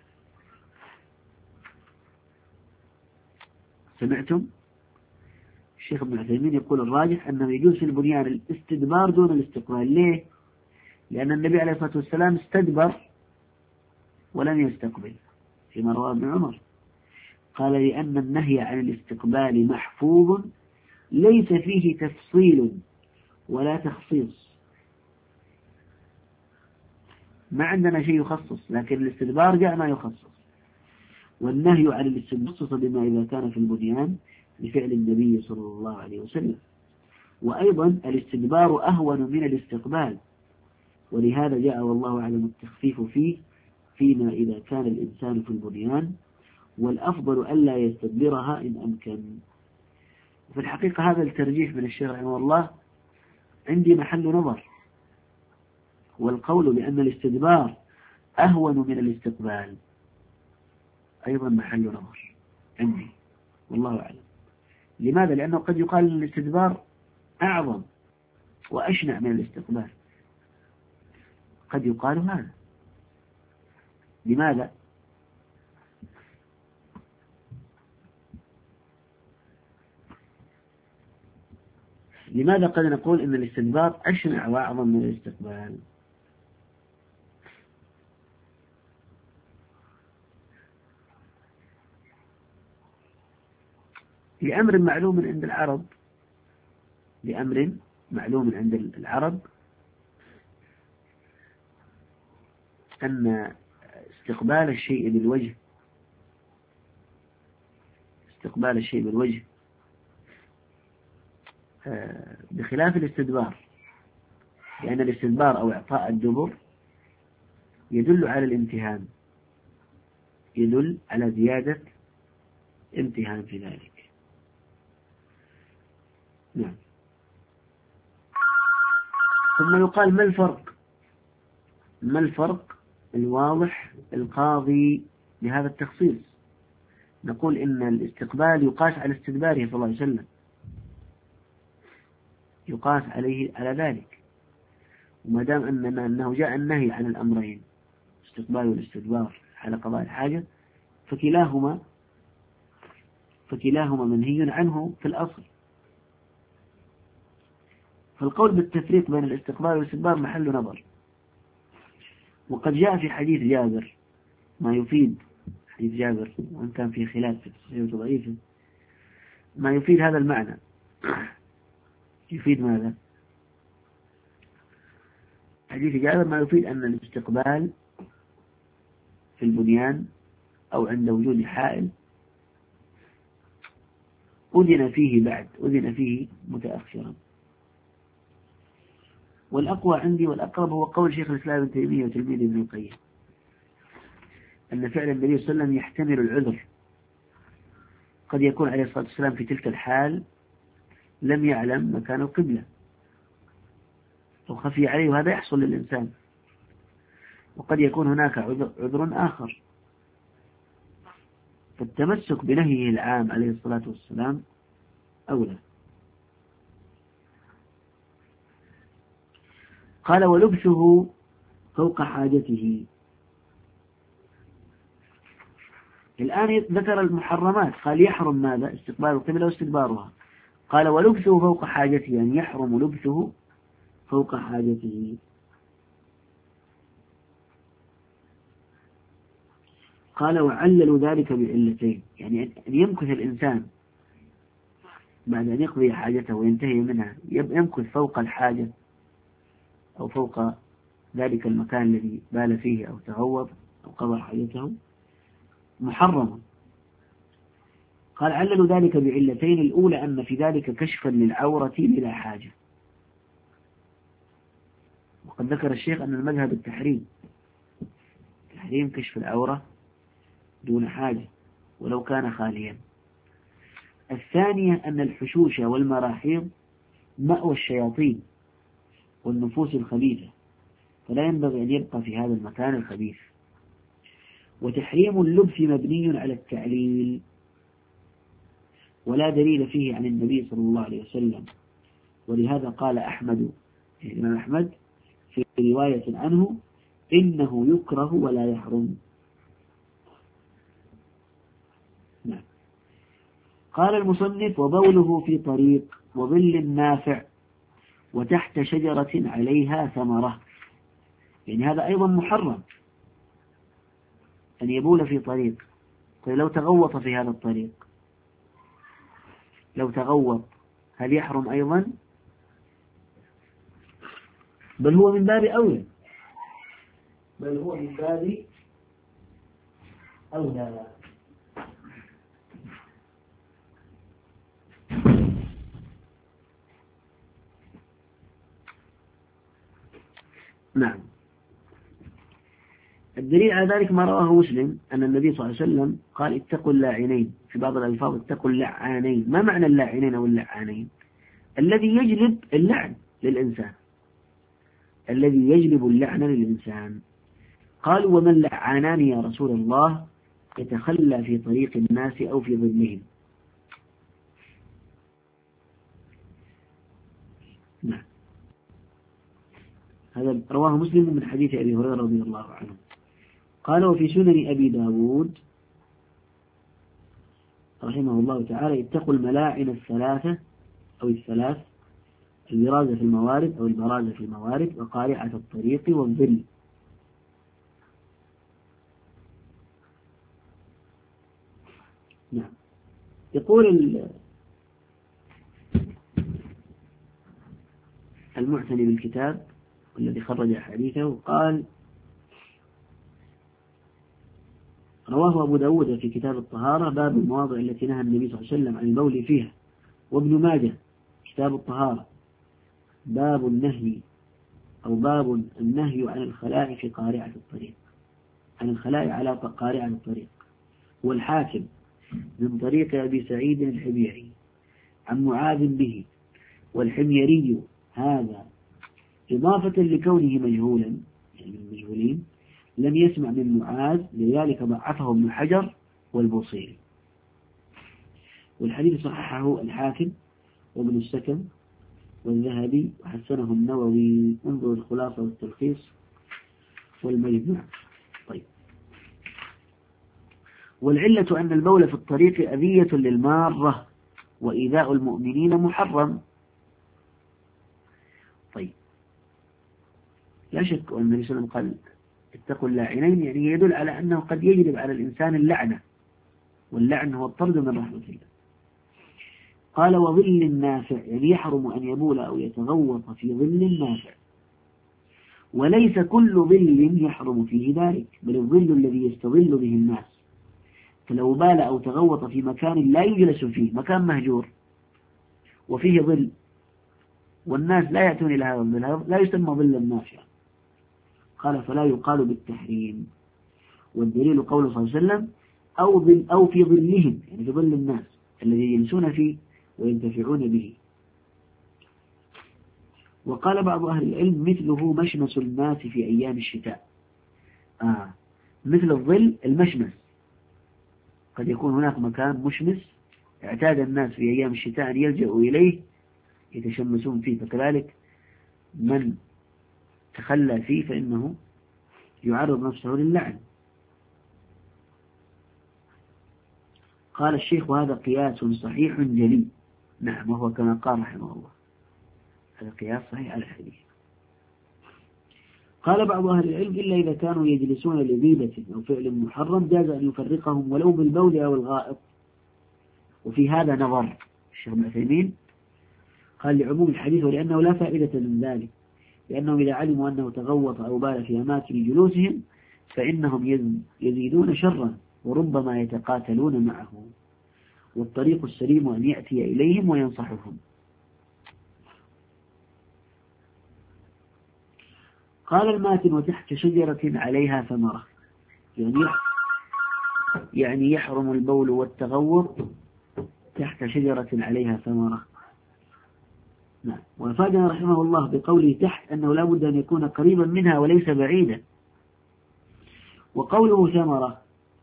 سمعتم؟ الشيخ ابن عثيمين يقول الراجح أنه يجوز في البنيان الاستدبار دون الاستقبال. ليه؟ لأن النبي عليه الصلاة والسلام استدبر ولم يستقبل فيما رواه ابن عمر. قال: لأن النهي عن الاستقبال محفوظ ليس فيه تفصيل ولا تخصيص، ما عندنا شيء يخصص، لكن الاستدبار جاء ما يخصص، والنهي عن الاستدبار بما إذا كان في البنيان بفعل النبي صلى الله عليه وسلم. وأيضا الاستدبار أهون من الاستقبال، ولهذا جاء والله أعلم التخفيف فيه فيما إذا كان الإنسان في البنيان، والأفضل ألا يستدبرها إن أمكن. في الحقيقة هذا الترجيح من الشيخ رحمه الله عندي محل نظر، والقول بأن الاستدبار أهون من الاستقبال أيضا محل نظر عندي والله أعلم. لماذا؟ لأنه قد يقال أن الاستدبار أعظم وأشنع من الاستقبال، قد يقال هذا. لماذا؟ لماذا قد نقول أن الاستدبار أشنع وأعظم من الاستقبال؟ لأمر معلوم عند العرب لأمر معلوم عند العرب أن استقبال الشيء بالوجه استقبال الشيء بالوجه بخلاف الاستدبار، لأن الاستدبار أو إعطاء الدبر يدل على الامتهان، يدل على زيادة امتهان في ذلك. نعم. ثم يقال: ما الفرق ما الفرق الواضح القاضي بهذا التخصيص؟ نقول إن الاستقبال يقاس على استدباره صلى الله عليه وسلم، يقاس عليه على ذلك، وما دام أننا أنه جاء النهي عن الأمرين استقبال والاستدبار على قضاء الحاجة، فكلاهما فكلاهما منهي عنه في الأصل. فالقول بالتفريق بين الاستقبال والاستدبار محل نظر. وقد جاء في حديث جابر ما يفيد حديث جابر، وإن كان فيه خلاف في تصحيحه وضعيفه، ما يفيد هذا المعنى. يفيد ماذا؟ حديث جابر ما يفيد أن الاستقبال في البنيان أو عند وجود حائل أذن فيه بعد أذن فيه متأخرا. والأقوى عندي والأقرب هو قول شيخ الإسلام ابن تيمية وتلميذ ابن القيم، أن فعل النبي صلى الله عليه وسلم يحتمل العذر. قد يكون عليه الصلاة والسلام في تلك الحال لم يعلم مكان القبلة أو خفي عليه، وهذا يحصل للإنسان. وقد يكون هناك عذر آخر، فالتمسك بنهيه العام عليه الصلاة والسلام أولى. قال: ولبسه فوق حاجته. الآن ذكر المحرمات، قال يحرم ماذا؟ استقبال القبلة واستدبارها. قال ولبسه فوق حاجته، يعني يحرم لبسه فوق حاجته. قال وعللوا ذلك بعلتين، يعني أن يمكث الإنسان بعد أن يقضي حاجته وينتهي منها يمكث فوق الحاجة أو فوق ذلك المكان الذي بال فيه أو تغوط أو قضى حاجته محرم. قال عللوا ذلك بعلتين، الأولى أن في ذلك كشفا للعورة بلا حاجة، وقد ذكر الشيخ أن المذهب التحريم، تحريم كشف العورة دون حاجة ولو كان خاليا. الثانية أن الحشوش والمراحيض مأوى الشياطين والنفوس الخبيثة، فلا ينبغي أن يبقى في هذا المكان الخبيث. وتحريم اللبس مبني على التعليل، ولا دليل فيه عن النبي صلى الله عليه وسلم، ولهذا قال أحمد الإمام أحمد في رواية عنه إنه يكره ولا يحرم. نعم. قال المصنف وبوله في طريق وظل نافع وتحت شجرة عليها ثمرة، يعني هذا أيضا محرم أن يبول في طريق. طيب لو تغوط في هذا الطريق، لو تغوط هل يحرم أيضا؟ بل هو من باب أولى، بل هو من باب أولى. نعم. الدليل على ذلك ما رواه مسلم أن النبي صلى الله عليه وسلم قال اتقوا اللاعنين، في بعض الألفاظ اتقوا اللعانين. ما معنى اللاعنين أو اللعانين؟ الذي يجلب اللعن للإنسان، الذي يجلب اللعن للإنسان. قالوا ومن لعانان يا رسول الله؟ يتخلى في طريق الناس أو في ظلهم. نعم. هذا رواه مسلم من حديث أبي هريرة رضي الله عنه. قال وفي سنن أبي داود رحمه الله تعالى اتقوا الملاعن الثلاثة أو الثلاث، البرازة في الموارد أو البرازة في الموارد وقارعة الطريق والظل. نعم. يقول المعتني بالكتاب الذي خرج حديثه قال رواه أبو داود في كتاب الطهارة باب المواضع التي نهى النبي صلى الله عليه وسلم عن البول فيها، وابن ماجه كتاب الطهارة باب النهي أو باب النهي عن الخلاء في قارعة الطريق، عن الخلاء على قارعة الطريق. والحاكم من طريق أبي سعيد الحميري عن معاذ به، والحميري هذا إضافة لكونه مجهولا، يعني من المجهولين، لم يسمع من معاذ لذلك ضعفه ابن حجر والبوصيري. والحديث صححه الحاكم وابن السكن والذهبي وحسنه النووي، انظر الخلاصة والتلخيص والمجمع. طيب. والعلة أن البول في الطريق أذية للمارة وإيذاء المؤمنين محرم. طيب. لا شك أن النبي صلى الله عليه وسلم قال اتقوا اللاعنين، يعني يدل على أنه قد يجلب على الإنسان اللعنة، واللعن هو الطرد من رحمة الله. قال وظل النافع، يعني يحرم أن يبول أو يتغوط في ظل النافع، وليس كل ظل يحرم فيه ذلك، بل الظل الذي يستظل به الناس. فلو بال أو تغوط في مكان لا يجلس فيه، مكان مهجور وفيه ظل والناس لا يأتون إلى هذا الظل، لا يسمى ظل النافع. قال فلا يقال بالتحريم. والدليل قوله صلى الله عليه وسلم أو, ظل أو في ظلهم، يعني في ظل الناس الذي يجلسون فيه وينتفعون به. وقال بعض أهل العلم مثله مشمس الناس في أيام الشتاء. آه. مثل الظل المشمس، قد يكون هناك مكان مشمس اعتاد الناس في أيام الشتاء أن يلجأوا إليه يتشمسون فيه، فكذلك من تخلى فيه فإنه يعرض نفسه للعن. قال الشيخ وهذا قياس صحيح جلي. نعم، وهو كما قال رحمه الله، هذا قياس صحيح على الحديث. قال بعض أهل العلم إلا إذا كانوا يجلسون لغيبة أو فعل محرم جاز أن يفرقهم ولو بالبول أو الغائط. وفي هذا نظر الشيخ ابن عثيمين، قال لعموم الحديث ولأنه لا فائدة من ذلك، لأنهم إذا علموا أنه تغوط أو بال في أماكن جلوسهم فإنهم يزيدون شرا وربما يتقاتلون معه، والطريق السليم أن يأتي إليهم وينصحهم. قال الماتن وتحت شجرة عليها ثمرة، يعني يعني يحرم البول والتغوط تحت شجرة عليها ثمرة. نعم. وأفادنا رحمه الله بقوله تحت أنه لا بد أن يكون قريبا منها وليس بعيدا. وقوله ثمرة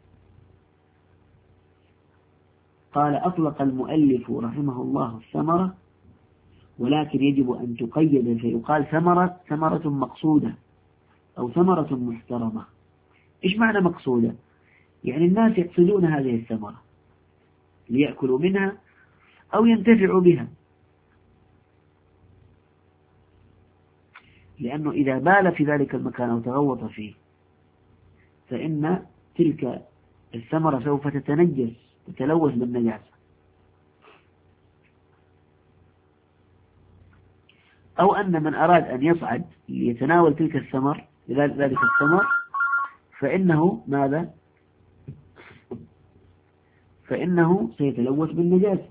قال أطلق المؤلف رحمه الله الثمرة، ولكن يجب أن تقيد فيقال ثمرة ثمرة مقصودة أو ثمرة محترمة. إيش معنى مقصودة؟ يعني الناس يقصدون هذه الثمرة ليأكلوا منها أو ينتفعوا بها، لأنه إذا بال في ذلك المكان أو تغوط فيه فإن تلك الثمرة سوف تتنجس تتلوث بالنجاسة. أو أن من أراد أن يصعد ليتناول تلك الثمر ذلك الثمر فإنه ماذا؟ فإنه سيتلوث بالنجاسة.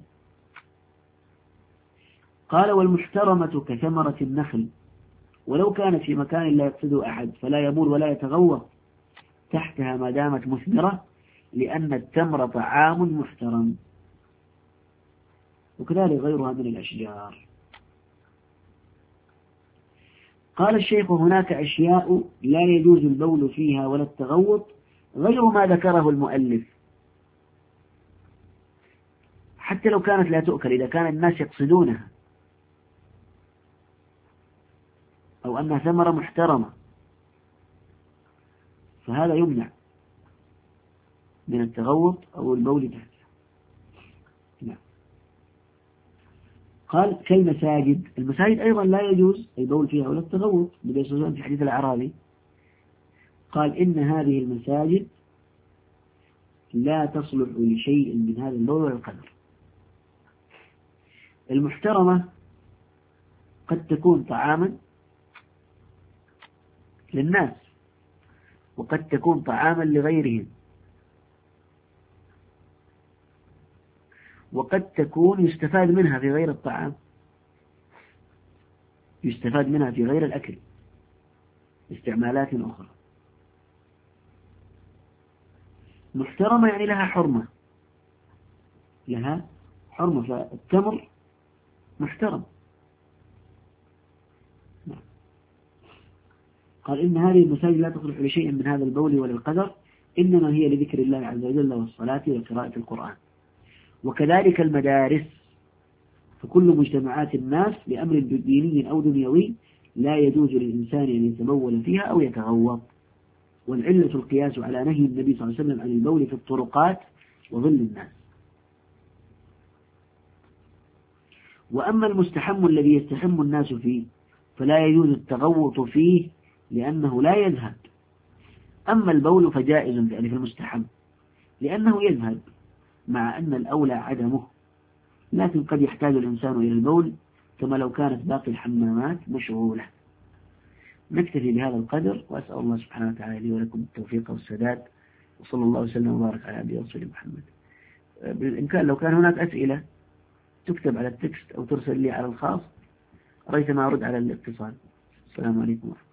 قال والمحترمة كثمرة النخل ولو كانت في مكان لا يقصد أحد فلا يبول ولا يتغوط تحتها ما دامت مثمرة، لأن التمر طعام محترم، وكذلك غيرها من الأشجار. قال الشيخ هناك أشياء لا يجوز البول فيها ولا التغوط غير ما ذكره المؤلف، حتى لو كانت لا تؤكل إذا كان الناس يقصدونها، أو أنها ثمرة محترمة فهذا يمنع من التغوط أو البول تحتها. نعم. قال كالمساجد، المساجد أيضا لا يجوز البول فيها ولا التغوط بيسوسون في حديث الأعرابي، قال إن هذه المساجد لا تصلح لشيء من هذا البول والقدر. المحترمة قد تكون طعاما للناس وقد تكون طعاما لغيرهم، وقد تكون يستفاد منها في غير الطعام، يستفاد منها في غير الأكل استعمالات أخرى. محترمة يعني لها حرمة، لها حرمة، فالتمر محترم. قال إن هذه المساجد لا تصلح لشيء من هذا البول ولا القدر، إنما هي لذكر الله عز وجل والصلاة وقراءة القرآن. وكذلك المدارس، فكل مجتمعات الناس بأمر ديني أو دنيوي لا يجوز للإنسان أن يتبول فيها أو يتغوط. والعلة القياس على نهي النبي صلى الله عليه وسلم عن البول في الطرقات وظل الناس. وأما المستحم الذي يستحم الناس فيه فلا يجوز التغوط فيه لأنه لا يذهب. أما البول فجائز يعني في المستحم لأنه يذهب، مع أن الأولى عدمه، لكن قد يحتاج الإنسان إلى البول كما لو كانت باقي الحمامات مشغولة. نكتفي بهذا القدر، وأسأل الله سبحانه وتعالى لي ولكم التوفيق والسداد، وصلى الله وسلم وبارك على عبده ورسوله محمد. بالإمكان لو كان هناك أسئلة تكتب على التكست أو ترسل لي على الخاص ريثما أرد على الاتصال. السلام عليكم ورحمة الله.